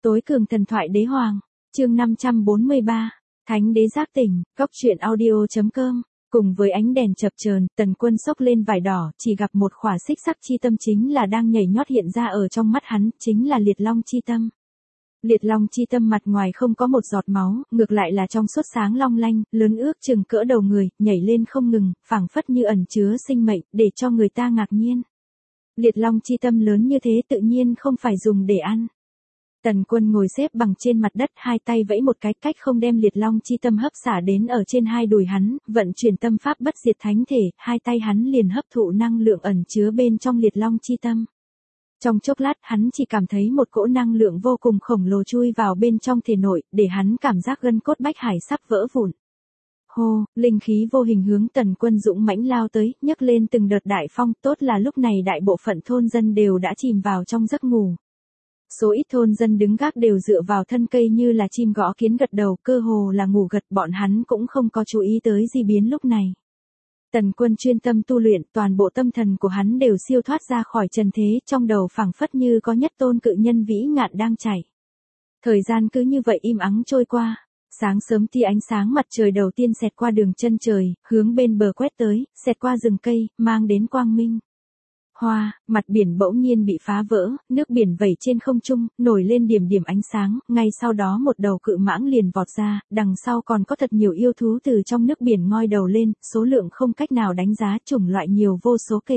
Tối cường thần thoại đế hoàng, chương 543, Thánh đế giác tỉnh, góc truyện audio.com. Cùng với ánh đèn chập chờn, Tần Quân xốc lên vải đỏ, chỉ gặp một khỏa xích sắc chi tâm chính là đang nhảy nhót hiện ra ở trong mắt hắn, chính là liệt long chi tâm. Liệt long chi tâm mặt ngoài không có một giọt máu, ngược lại là trong suốt sáng long lanh, lớn ước chừng cỡ đầu người, nhảy lên không ngừng, phảng phất như ẩn chứa sinh mệnh, để cho người ta ngạc nhiên. Liệt long chi tâm lớn như thế tự nhiên không phải dùng để ăn. Tần Quân ngồi xếp bằng trên mặt đất, hai tay vẫy một cái, cách không đem liệt long chi tâm hấp xả đến ở trên hai đùi hắn, vận chuyển tâm pháp bất diệt thánh thể, hai tay hắn liền hấp thụ năng lượng ẩn chứa bên trong liệt long chi tâm. Trong chốc lát hắn chỉ cảm thấy một cỗ năng lượng vô cùng khổng lồ chui vào bên trong thể nội, để hắn cảm giác gân cốt bách hải sắp vỡ vụn. Hô, linh khí vô hình hướng Tần Quân dũng mãnh lao tới, nhấc lên từng đợt đại phong, tốt là lúc này đại bộ phận thôn dân đều đã chìm vào trong giấc ngủ. Số ít thôn dân đứng gác đều dựa vào thân cây như là chim gõ kiến gật đầu, cơ hồ là ngủ gật, bọn hắn cũng không có chú ý tới di biến lúc này. Tần Quân chuyên tâm tu luyện, toàn bộ tâm thần của hắn đều siêu thoát ra khỏi trần thế, trong đầu phảng phất như có nhất tôn cự nhân vĩ ngạn đang chảy. Thời gian cứ như vậy im ắng trôi qua. Sáng sớm tia ánh sáng mặt trời đầu tiên xẹt qua đường chân trời, hướng bên bờ quét tới, xẹt qua rừng cây, mang đến quang minh. Hoa, mặt biển bỗng nhiên bị phá vỡ, nước biển vẩy trên không trung, nổi lên điểm điểm ánh sáng, ngay sau đó một đầu cự mãng liền vọt ra, đằng sau còn có thật nhiều yêu thú từ trong nước biển ngoi đầu lên, số lượng không cách nào đánh giá, chủng loại nhiều vô số kể.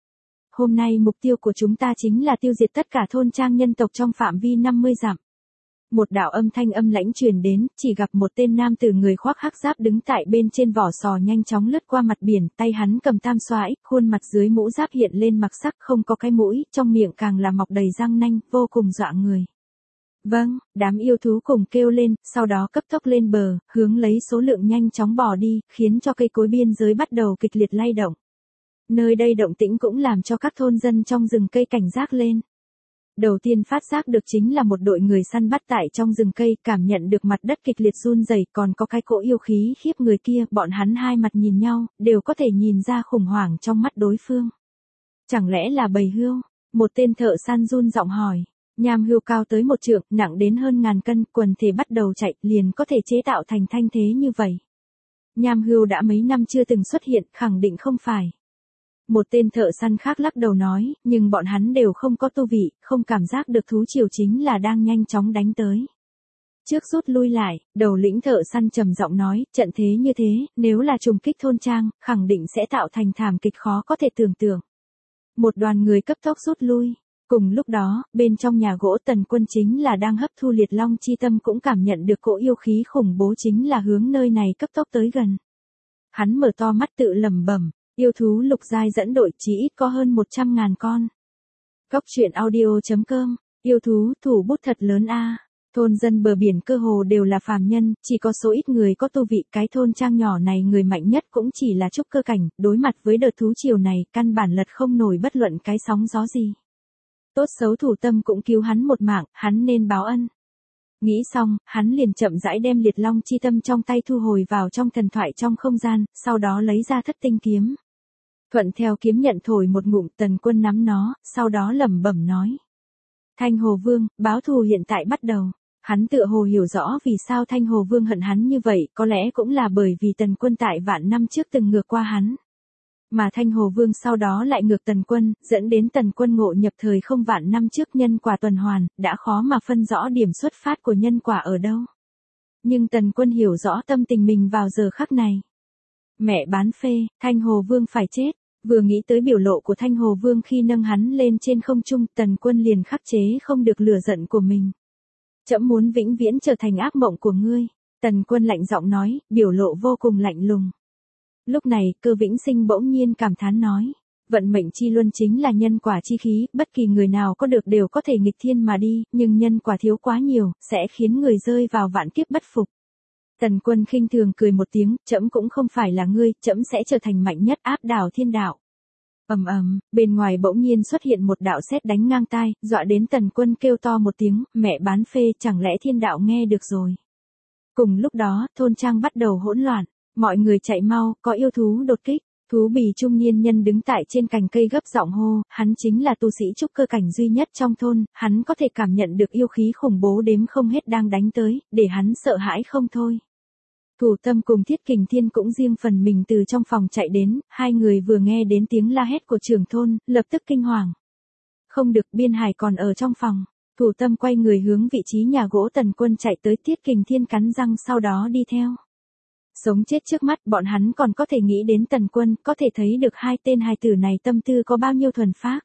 Hôm nay mục tiêu của chúng ta chính là tiêu diệt tất cả thôn trang nhân tộc trong phạm vi 50 dặm. Một đạo âm thanh âm lãnh truyền đến, chỉ gặp một tên nam tử người khoác hắc giáp đứng tại bên trên vỏ sò nhanh chóng lướt qua mặt biển, tay hắn cầm tam xoải, khuôn mặt dưới mũ giáp hiện lên mặc sắc không có cái mũi, trong miệng càng là mọc đầy răng nanh, vô cùng dọa người. Vâng, đám yêu thú cùng kêu lên, sau đó cấp tốc lên bờ, hướng lấy số lượng nhanh chóng bỏ đi, khiến cho cây cối biên giới bắt đầu kịch liệt lay động. Nơi đây động tĩnh cũng làm cho các thôn dân trong rừng cây cảnh giác lên. Đầu tiên phát giác được chính là một đội người săn bắt tại trong rừng cây, cảm nhận được mặt đất kịch liệt run rẩy, còn có cái cỗ yêu khí khiếp người kia, bọn hắn hai mặt nhìn nhau, đều có thể nhìn ra khủng hoảng trong mắt đối phương. Chẳng lẽ là bầy hươu? Một tên thợ săn run giọng hỏi. Nham hươu cao tới 1 trượng, nặng đến hơn 1000 cân, quần thể bắt đầu chạy, liền có thể chế tạo thành thanh thế như vậy. Nham hươu đã mấy năm chưa từng xuất hiện, khẳng định không phải. Một tên thợ săn khác lắc đầu nói, nhưng bọn hắn đều không có tu vị, không cảm giác được thú triều chính là đang nhanh chóng đánh tới. Trước rút lui lại, đầu lĩnh thợ săn trầm giọng nói, trận thế như thế, nếu là trùng kích thôn trang, khẳng định sẽ tạo thành thảm kịch khó có thể tưởng tượng. Một đoàn người cấp tốc rút lui. Cùng lúc đó, bên trong nhà gỗ Tần Quân chính là đang hấp thu liệt long chi tâm cũng cảm nhận được cỗ yêu khí khủng bố chính là hướng nơi này cấp tốc tới gần. Hắn mở to mắt tự lẩm bẩm. Yêu thú lục giai dẫn đội chỉ ít có hơn 100.000 con. Góc truyện audio.com, yêu thú thủ bút thật lớn a. Thôn dân bờ biển cơ hồ đều là phàm nhân, chỉ có số ít người có tu vị, cái thôn trang nhỏ này người mạnh nhất cũng chỉ là trúc cơ cảnh, đối mặt với đợt thú triều này, căn bản lật không nổi bất luận cái sóng gió gì. Tốt xấu thủ tâm cũng cứu hắn một mạng, hắn nên báo ân. Nghĩ xong, hắn liền chậm rãi đem liệt long chi tâm trong tay thu hồi vào trong thần thoại trong không gian, sau đó lấy ra thất tinh kiếm. Thuận theo kiếm nhận thổi một ngụm, Tần Quân nắm nó, sau đó lẩm bẩm nói. Thanh Hồ Vương, báo thù hiện tại bắt đầu. Hắn tựa hồ hiểu rõ vì sao Thanh Hồ Vương hận hắn như vậy, có lẽ cũng là bởi vì Tần Quân tại vạn năm trước từng ngược qua hắn. Mà Thanh Hồ Vương sau đó lại ngược Tần Quân, dẫn đến Tần Quân ngộ nhập thời không vạn năm trước nhân quả tuần hoàn, đã khó mà phân rõ điểm xuất phát của nhân quả ở đâu. Nhưng Tần Quân hiểu rõ tâm tình mình vào giờ khắc này. Mẹ bán phê, Thanh Hồ Vương phải chết. Vừa nghĩ tới biểu lộ của Thanh Hồ Vương khi nâng hắn lên trên không trung, Tần Quân liền khắc chế không được lửa giận của mình. Trẫm muốn vĩnh viễn trở thành ác mộng của ngươi. Tần Quân lạnh giọng nói, biểu lộ vô cùng lạnh lùng. Lúc này, Cơ Vĩnh Sinh bỗng nhiên cảm thán nói. Vận mệnh chi luân chính là nhân quả chi khí, bất kỳ người nào có được đều có thể nghịch thiên mà đi, nhưng nhân quả thiếu quá nhiều, sẽ khiến người rơi vào vạn kiếp bất phục. Tần Quân khinh thường cười một tiếng, trẫm cũng không phải là ngươi, trẫm sẽ trở thành mạnh nhất áp đảo thiên đạo. Ầm ầm, bên ngoài bỗng nhiên xuất hiện một đạo sét đánh ngang tai, dọa đến Tần Quân kêu to một tiếng, mẹ bán phê, chẳng lẽ thiên đạo nghe được rồi. Cùng lúc đó, thôn trang bắt đầu hỗn loạn, mọi người chạy mau, có yêu thú đột kích. Thú bì trung niên nhân đứng tại trên cành cây gấp giọng hô, hắn chính là tu sĩ trúc cơ cảnh duy nhất trong thôn, hắn có thể cảm nhận được yêu khí khủng bố đếm không hết đang đánh tới, để hắn sợ hãi không thôi. Thủ Tâm cùng Thiết Kình Thiên cũng riêng phần mình từ trong phòng chạy đến, hai người vừa nghe đến tiếng la hét của trưởng thôn, lập tức kinh hoàng. Không được, Biên Hải còn ở trong phòng. Thủ Tâm quay người hướng vị trí nhà gỗ Tần Quân chạy tới, Thiết Kình Thiên cắn răng sau đó đi theo. Sống chết trước mắt bọn hắn còn có thể nghĩ đến Tần Quân, có thể thấy được hai tên hài tử này tâm tư có bao nhiêu thuần phác.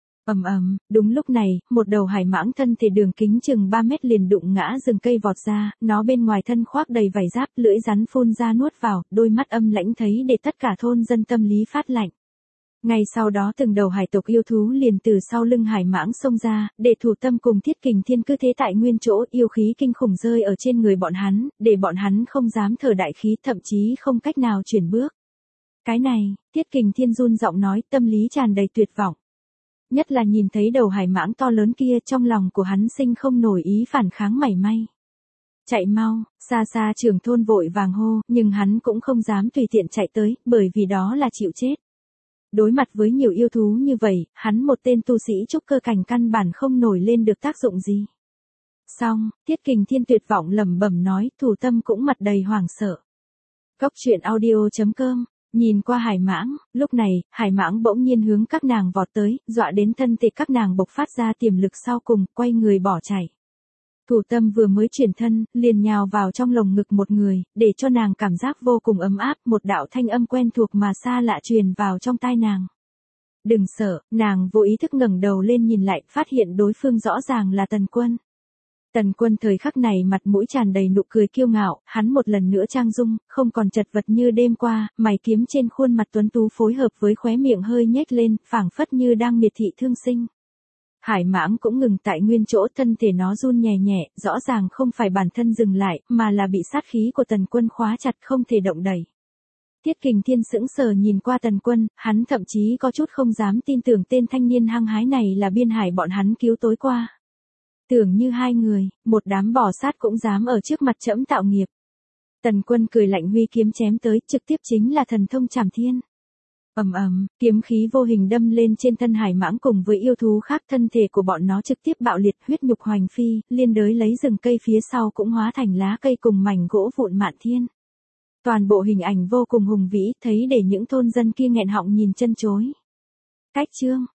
Đúng lúc này, một đầu hải mãng thân thể đường kính chừng 3 mét liền đụng ngã rừng cây vọt ra, nó bên ngoài thân khoác đầy vảy giáp, lưỡi rắn phun ra nuốt vào, đôi mắt âm lãnh thấy để tất cả thôn dân tâm lý phát lạnh. Ngay sau đó từng đầu hải tộc yêu thú liền từ sau lưng hải mãng xông ra, để Thủ Tâm cùng Thiết Kình Thiên cứ thế tại nguyên chỗ, yêu khí kinh khủng rơi ở trên người bọn hắn, để bọn hắn không dám thở đại khí, thậm chí không cách nào chuyển bước. Cái này, Thiết Kình Thiên run giọng nói, tâm lý tràn đầy tuyệt vọng. Nhất là nhìn thấy đầu hải mãng to lớn kia, trong lòng của hắn sinh không nổi ý phản kháng mảy may. Chạy mau, xa xa trưởng thôn vội vàng hô, nhưng hắn cũng không dám tùy tiện chạy tới, bởi vì đó là chịu chết. Đối mặt với nhiều yêu thú như vậy, hắn một tên tu sĩ trúc cơ cảnh căn bản không nổi lên được tác dụng gì. Xong, Thiết Kình Thiên tuyệt vọng lẩm bẩm nói, Thủ Tâm cũng mặt đầy hoảng sợ. Cốc truyện audio.com. Nhìn qua hải mãng, lúc này, hải mãng bỗng nhiên hướng các nàng vọt tới, dọa đến thân thể các nàng bộc phát ra tiềm lực sau cùng, quay người bỏ chạy. Thủ Tâm vừa mới chuyển thân, liền nhào vào trong lồng ngực một người, để cho nàng cảm giác vô cùng ấm áp, một đạo thanh âm quen thuộc mà xa lạ truyền vào trong tai nàng. Đừng sợ, nàng vô ý thức ngẩng đầu lên nhìn lại, phát hiện đối phương rõ ràng là Tần Quân. Tần Quân thời khắc này mặt mũi tràn đầy nụ cười kiêu ngạo, hắn một lần nữa trang dung, không còn chật vật như đêm qua, mày kiếm trên khuôn mặt tuấn tú phối hợp với khóe miệng hơi nhếch lên, phảng phất như đang miệt thị thương sinh. Hải mãng cũng ngừng tại nguyên chỗ, thân thể nó run nhẹ nhẹ, rõ ràng không phải bản thân dừng lại, mà là bị sát khí của Tần Quân khóa chặt không thể động đậy. Thiết Kình Thiên sững sờ nhìn qua Tần Quân, hắn thậm chí có chút không dám tin tưởng tên thanh niên hăng hái này là Biên Hải bọn hắn cứu tối qua. Tưởng như hai người, một đám bò sát cũng dám ở trước mặt trẫm tạo nghiệp. Tần Quân cười lạnh huy kiếm chém tới, trực tiếp chính là thần thông Trảm Thiên. Kiếm khí vô hình đâm lên trên thân hải mãng cùng với yêu thú khác, thân thể của bọn nó trực tiếp bạo liệt, huyết nhục hoành phi, liên đới lấy rừng cây phía sau cũng hóa thành lá cây cùng mảnh gỗ vụn mạn thiên. Toàn bộ hình ảnh vô cùng hùng vĩ, thấy để những thôn dân kia nghẹn họng nhìn chân chối. Cách chương